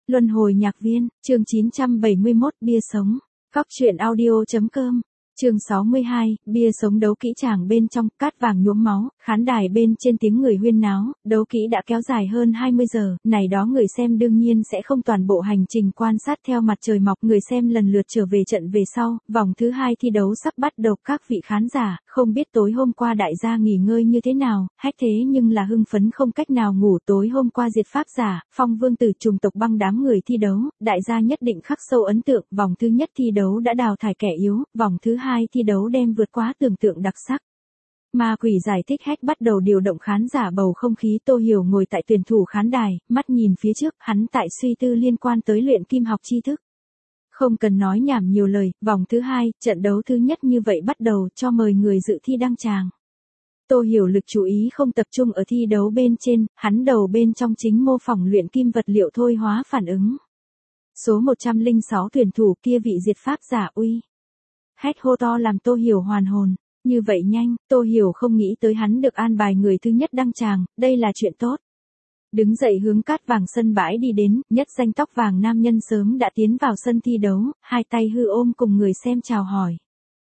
Luân hồi nhạc viên, chương 971, bia sống. Góc truyện audio.com. Chương 62, bia sống. Đấu kỹ tràng bên trong, cát vàng nhuốm máu, khán đài bên trên tiếng người huyên náo, đấu kỹ đã kéo dài hơn 20 giờ, này đó người xem đương nhiên sẽ không toàn bộ hành trình quan sát theo mặt trời mọc, người xem lần lượt trở về trận về sau, vòng thứ 2 thi đấu sắp bắt đầu, các vị khán giả, không biết tối hôm qua đại gia nghỉ ngơi như thế nào, hách thế nhưng là hưng phấn không cách nào ngủ. Tối hôm qua diệt pháp giả, phong vương tử trùng tộc băng đám người thi đấu, đại gia nhất định khắc sâu ấn tượng, vòng thứ nhất thi đấu đã đào thải kẻ yếu, vòng thứ 2 thi đấu đem vượt quá tưởng tượng đặc sắc. Ma quỷ giải thích hách bắt đầu điều động khán giả bầu không khí. Tô Hiểu ngồi tại tuyển thủ khán đài, mắt nhìn phía trước, hắn tại suy tư liên quan tới luyện kim học tri thức. Không cần nói nhảm nhiều lời, vòng thứ 2, trận đấu thứ nhất như vậy bắt đầu, cho mời người dự thi đăng tràng. Tô Hiểu lực chú ý không tập trung ở thi đấu bên trên, hắn đầu bên trong chính mô phỏng luyện kim vật liệu thôi hóa phản ứng. Số 106 tuyển thủ kia vị diệt pháp giả uy. Hách hô to làm Tô Hiểu hoàn hồn. Như vậy nhanh, Tô Hiểu không nghĩ tới hắn được an bài người thứ nhất đăng tràng, đây là chuyện tốt. Đứng dậy hướng cát vàng sân bãi đi đến, nhất danh tóc vàng nam nhân sớm đã tiến vào sân thi đấu, hai tay hư ôm cùng người xem chào hỏi.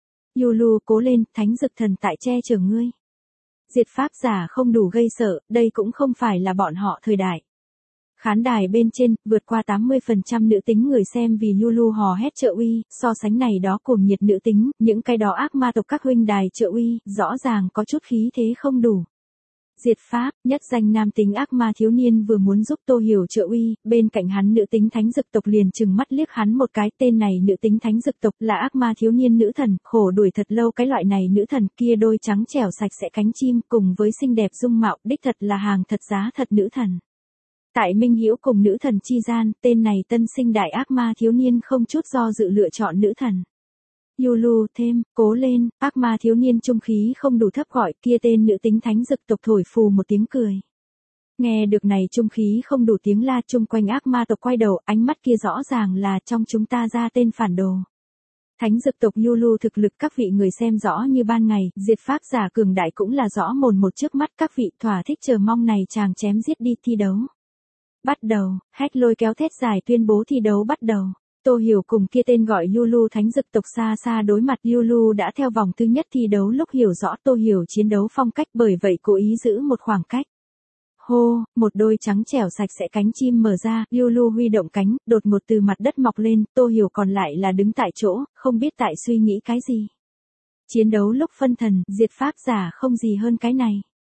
Yulu cố lên, thánh dực thần tại che chở ngươi. Diệt pháp giả không đủ gây sợ, đây cũng không phải là bọn họ thời đại. Khán đài bên trên, vượt qua 80% nữ tính người xem vì Yulu hò hét trợ uy, so sánh này đó cuồng nhiệt nữ tính, những cái đó ác ma tộc các huynh đài trợ uy, rõ ràng có chút khí thế không đủ. Diệt pháp, nhất danh nam tính ác ma thiếu niên vừa muốn giúp Tô Hiểu trợ uy, bên cạnh hắn nữ tính thánh dực tộc liền trừng mắt liếc hắn một cái, tên này nữ tính thánh dực tộc là ác ma thiếu niên nữ thần, khổ đuổi thật lâu cái loại này nữ thần kia đôi trắng trẻo sạch sẽ cánh chim cùng với xinh đẹp dung mạo, đích thật là hàng thật giá thật nữ thần. Tại Minh Hữu cùng nữ thần chi gian, tên này tân sinh đại ác ma thiếu niên không chút do dự lựa chọn nữ thần. Yulu thêm, cố lên, ác ma thiếu niên trung khí không đủ thấp gọi, kia tên nữ tính thánh dực tộc thổi phù một tiếng cười. Nghe được này trung khí không đủ tiếng la, chung quanh ác ma tộc quay đầu, ánh mắt kia rõ ràng là trong chúng ta ra tên phản đồ. Thánh dực tộc Yulu thực lực các vị người xem rõ như ban ngày, diệt pháp giả cường đại cũng là rõ mồn một trước mắt các vị, thỏa thích chờ mong này chàng chém giết đi thi đấu. Bắt đầu, hét lôi kéo thét dài tuyên bố thi đấu bắt đầu. Tô Hiểu cùng kia tên gọi Yulu thánh dực tộc xa xa đối mặt. Yulu đã theo vòng thứ nhất thi đấu lúc hiểu rõ Tô Hiểu chiến đấu phong cách, bởi vậy cố ý giữ một khoảng cách. Hô, một đôi trắng trẻo sạch sẽ cánh chim mở ra, Yulu huy động cánh, đột ngột từ mặt đất mọc lên, Tô Hiểu còn lại là đứng tại chỗ, không biết tại suy nghĩ cái gì. Chiến đấu lúc phân thần, diệt pháp giả không gì hơn cái này.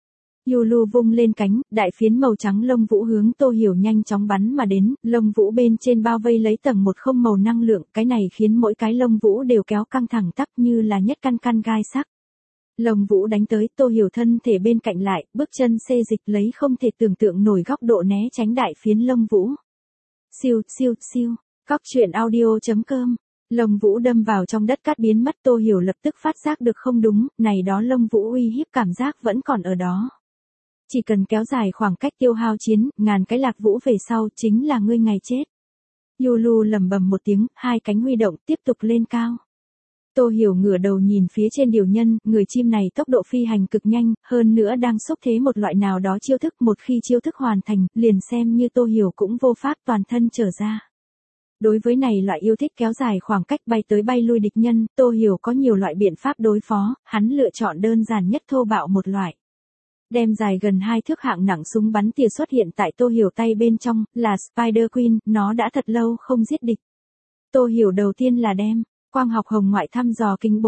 Yulu vung lên cánh, đại phiến màu trắng lông vũ hướng Tô Hiểu nhanh chóng bắn mà đến, lông vũ bên trên bao vây lấy tầng một không màu năng lượng, cái này khiến mỗi cái lông vũ đều kéo căng thẳng tắp như là nhất căn căn gai sắc. Lông vũ đánh tới, Tô Hiểu thân thể bên cạnh lại, bước chân xê dịch lấy không thể tưởng tượng nổi góc độ né tránh đại phiến lông vũ. Siêu, siêu, siêu, góc truyện audio.com. Lông vũ đâm vào trong đất cát biến mất. Tô Hiểu lập tức phát giác được không đúng, này đó lông vũ uy hiếp cảm giác vẫn còn ở đó. Chỉ cần kéo dài khoảng cách tiêu hao chiến, ngàn cái lạc vũ về sau, chính là ngươi ngày chết. Yulu lẩm bẩm một tiếng, hai cánh huy động, tiếp tục lên cao. Tô Hiểu ngửa đầu nhìn phía trên điều nhân, người chim này tốc độ phi hành cực nhanh, hơn nữa đang xúc thế một loại nào đó chiêu thức, một khi chiêu thức hoàn thành, liền xem như Tô Hiểu cũng vô pháp toàn thân trở ra. Đối với này loại yêu thích kéo dài khoảng cách bay tới bay lui địch nhân, Tô Hiểu có nhiều loại biện pháp đối phó, hắn lựa chọn đơn giản nhất thô bạo một loại. Đem dài gần 2 thước hạng nặng súng bắn tỉa xuất hiện tại Tô Hiểu tay bên trong, là Spider Queen, nó đã thật lâu không giết địch. Tô Hiểu đầu tiên là đem quang học hồng ngoại thăm dò kính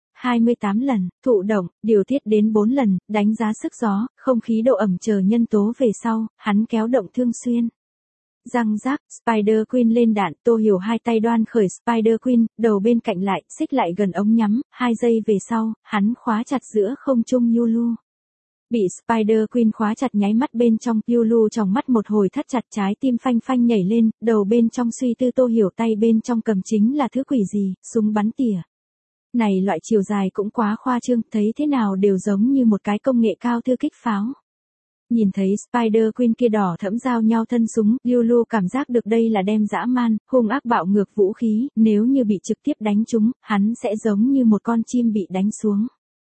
28 lần, thụ động, điều tiết đến 4 lần, đánh giá sức gió, không khí độ ẩm chờ nhân tố về sau, hắn kéo động thương xuyên. Răng rác, Spider Queen lên đạn, Tô Hiểu hai tay đoan khởi Spider Queen, đầu bên cạnh lại, xích lại gần ống nhắm, 2 giây về sau, hắn khóa chặt giữa không trung Yulu. Bị Spider Queen khóa chặt nháy mắt bên trong, Yulu trong mắt một hồi thắt chặt, trái tim phanh phanh nhảy lên, đầu bên trong suy tư Tô Hiểu tay bên trong cầm chính là thứ quỷ gì, súng bắn tỉa. Này loại chiều dài cũng quá khoa trương, thấy thế nào đều giống như một cái công nghệ cao thư kích pháo. Nhìn thấy Spider Queen kia đỏ thẫm giao nhau thân súng, Yulu cảm giác được đây là đem dã man, hung ác bạo ngược vũ khí, nếu như bị trực tiếp đánh trúng, hắn sẽ giống như một con chim bị đánh xuống.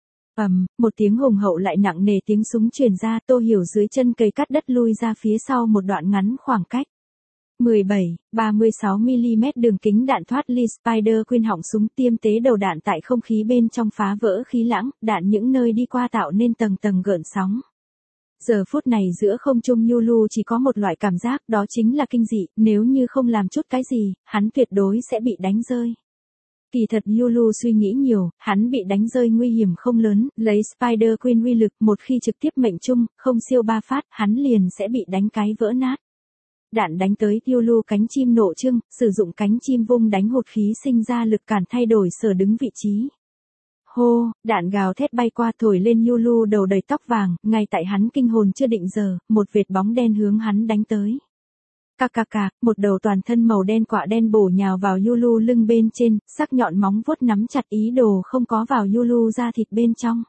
Một tiếng hùng hậu lại nặng nề tiếng súng truyền ra, Tô Hiểu dưới chân cây cắt đất lui ra phía sau một đoạn ngắn khoảng cách. 17, 36mm đường kính đạn thoát ly Spider Queen họng súng tiêm tế đầu đạn tại không khí bên trong phá vỡ khí lãng, đạn những nơi đi qua tạo nên tầng tầng gợn sóng. Giờ phút này giữa không trung Yulu chỉ có một loại cảm giác, đó chính là kinh dị, nếu như không làm chút cái gì, hắn tuyệt đối sẽ bị đánh rơi. Kỳ thật Yulu suy nghĩ nhiều, hắn bị đánh rơi nguy hiểm không lớn, lấy Spider Queen uy lực, một khi trực tiếp mệnh trung, không siêu 3 phát, hắn liền sẽ bị đánh cái vỡ nát. Đạn đánh tới, Yulu cánh chim nổ trưng, sử dụng cánh chim vung đánh hột khí sinh ra lực cản thay đổi sở đứng vị trí. Hô, đạn gào thét bay qua thổi lên Yulu đầu đầy tóc vàng, ngay tại hắn kinh hồn chưa định giờ, một vệt bóng đen hướng hắn đánh tới. Cạc cạc cạc, một đầu toàn thân màu đen quạ đen bổ nhào vào Yulu lưng bên trên, sắc nhọn móng vuốt nắm chặt ý đồ không có vào Yulu da thịt bên trong.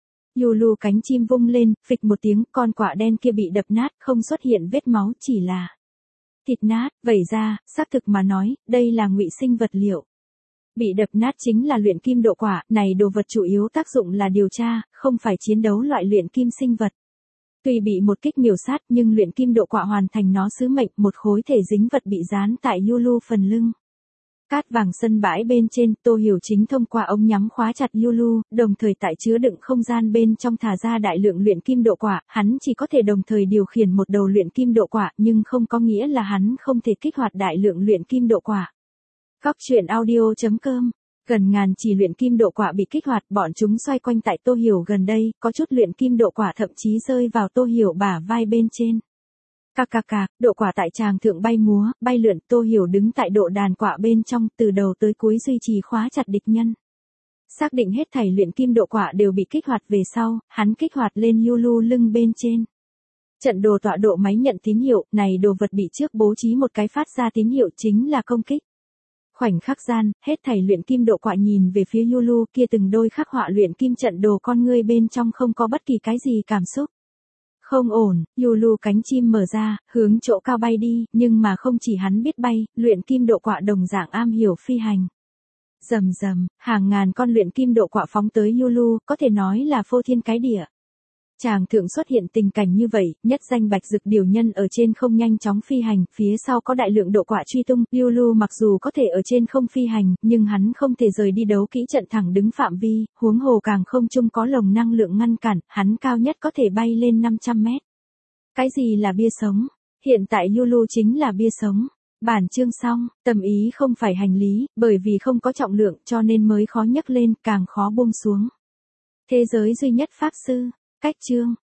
Yulu cánh chim vung lên, phịch một tiếng, con quạ đen kia bị đập nát, không xuất hiện vết máu, chỉ là thịt nát, vẩy ra, xác thực mà nói, đây là ngụy sinh vật liệu. Bị đập nát chính là luyện kim độ quả, này đồ vật chủ yếu tác dụng là điều tra, không phải chiến đấu loại luyện kim sinh vật. Tuy bị một kích miểu sát nhưng luyện kim độ quả hoàn thành nó sứ mệnh, một khối thể dính vật bị dán tại Yulu phần lưng. Cát vàng sân bãi bên trên, Tô Hiểu Chính thông qua ống nhắm khóa chặt Yulu, đồng thời tại chứa đựng không gian bên trong thả ra đại lượng luyện kim độ quả, hắn chỉ có thể đồng thời điều khiển một đầu luyện kim độ quả, nhưng không có nghĩa là hắn không thể kích hoạt đại lượng luyện kim độ quả. Góc truyện audio.com. Gần ngàn chỉ luyện kim độ quả bị kích hoạt, bọn chúng xoay quanh tại Tô Hiểu gần đây, có chút luyện kim độ quả thậm chí rơi vào Tô Hiểu bả vai bên trên. Cạc cạc cạc, độ quả tại tràng thượng bay múa, bay lượn, Tô Hiểu đứng tại độ đàn quả bên trong, từ đầu tới cuối duy trì khóa chặt địch nhân. Xác định hết thảy luyện kim độ quả đều bị kích hoạt về sau, hắn kích hoạt lên Yulu lưng bên trên. Trận đồ tọa độ máy nhận tín hiệu, này đồ vật bị trước bố trí một cái phát ra tín hiệu chính là công kích. Khoảnh khắc gian, hết thảy luyện kim độ quả nhìn về phía Yulu, kia từng đôi khắc họa luyện kim trận đồ con ngươi bên trong không có bất kỳ cái gì cảm xúc. Không ổn, Yulu cánh chim mở ra, hướng chỗ cao bay đi, nhưng mà không chỉ hắn biết bay, luyện kim độ quả đồng dạng am hiểu phi hành. Rầm rầm, hàng ngàn con luyện kim độ quả phóng tới Yulu, có thể nói là phô thiên cái địa. Tràng thượng xuất hiện tình cảnh như vậy, nhất danh bạch dực điều nhân ở trên không nhanh chóng phi hành, phía sau có đại lượng độ quả truy tung, Yulu mặc dù có thể ở trên không phi hành, nhưng hắn không thể rời đi đấu kỹ trận thẳng đứng phạm vi, huống hồ càng không chung có lồng năng lượng ngăn cản, hắn cao nhất có thể bay lên 500 mét. Cái gì là bia sống? Hiện tại Yulu chính là bia sống. Bản chương xong, tầm ý không phải hành lý, bởi vì không có trọng lượng cho nên mới khó nhấc lên, càng khó buông xuống. Thế giới duy nhất pháp sư. Cách chương.